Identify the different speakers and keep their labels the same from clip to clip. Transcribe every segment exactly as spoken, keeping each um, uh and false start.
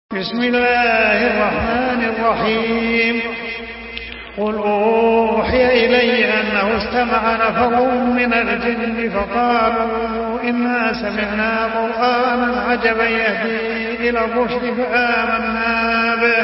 Speaker 1: بسم الله الرحمن الرحيم. قل أوحي إلي أنه استمع نفر من الجن فقالوا إنا سمعنا قرآنا عجبا يهدي إلى الرشد فآمنا به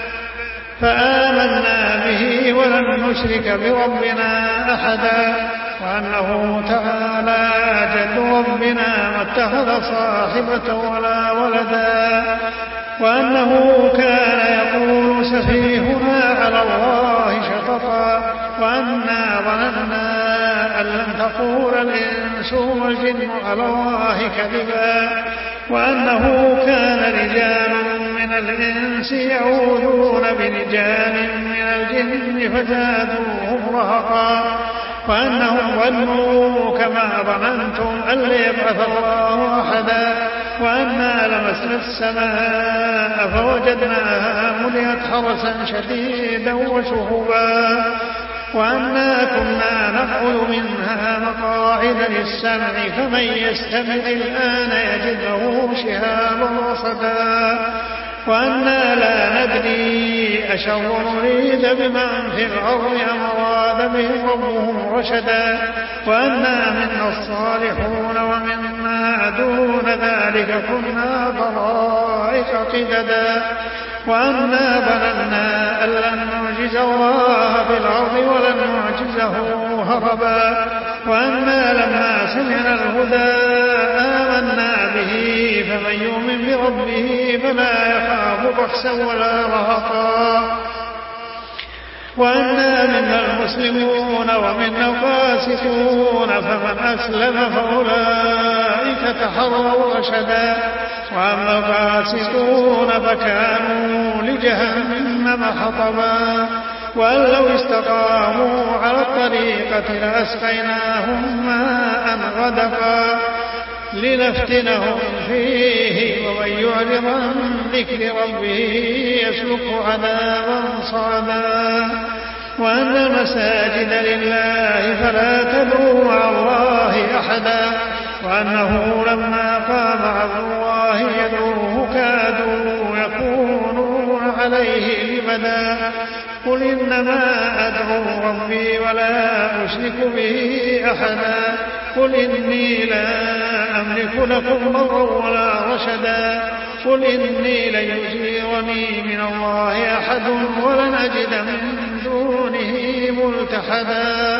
Speaker 1: فآمنا به ولن نشرك بربنا أحدا وأنه تعالى جد ربنا ما اتخذ صاحبة ولا ولدا وأنه كان يقول سفيهنا على الله شططا وأنا ظننا أن لن تقول الإنس والجن على الله كذبا وأنه كان رجال من الإنس يعوذون برجال من الجن فزادوهم رهقا وأنهم ظنوا كما ظننتم أن لا يبعث الله أحدا وأنا لمسنا السماء فوجدناها ملئت حرسا شديدا وشهبا وأنا كنا نقعد منها مقاعد للسمع فمن يستمع الآن يجد له شهابا رصدا وأنا لا ندري أشر نريد بمن في الأرض أم أراد بهم ربهم رشدا وأنا منا الصالحون ومنا دون ذلك كنا طرائق قددا وأنا ظننا أن لن نعجز الله في الأرض ولن نعجزه هربا وأنا لما سمعنا الهدى آمنا به فمن يؤمن بربه فلا يخاف بخسا ولا رهقا وأنا منا المسلمون ومنا القاسطون فمن أسلم فأولئك تحروا رشدا وأما القاسطون فكانوا لجهنم حطبا وأن لو استقاموا على الطريقة لأسقيناهم ماء غدقا لنفتنهم فيه ومن يعرض عن ذكر ربه يسلك عذابا صعدا وأن المساجد لله فلا تدعوا مع الله أحدا وأنه لما قام عبد الله يدعوه كادوا يكونون عليه لبدا قل إنما أدعو ربي ولا أشرك به أحدا قل إني لا أملك لكم ضرا ولا رشدا قل إني لن يجيرني من الله أحد ولن أجد من دونه ملتحدا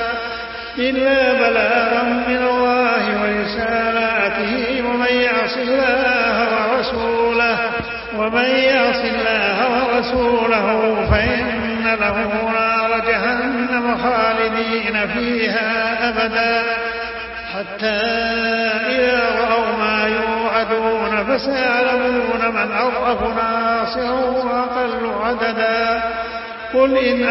Speaker 1: إلا بلاغا من الله ورسالاته ومن يعص الله ورسوله ومن يعص الله ورسوله فإن له نار جهنم خالدين فيها أبدا حتى إذا رأوا ما يوعدون فسيعلمون من أضعف ناصرا وأقل عددا قل إن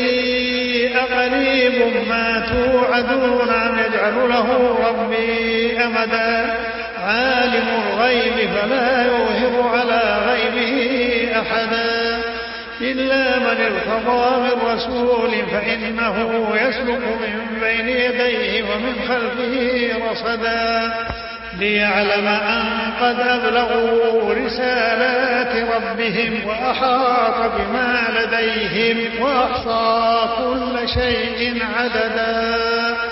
Speaker 1: أدري أقريب ما توعدون أم يجعل له ربي أمدا عالم الغيب فلا يظهر على غيبه أحدا إلا من ارتضى من رسول فإنه يسلك من بين يديه ومن خلفه رصدا ليعلم أن قد أبلغوا رسالات ربهم وأحاط بما لديهم وأحصى كل شيء عددا.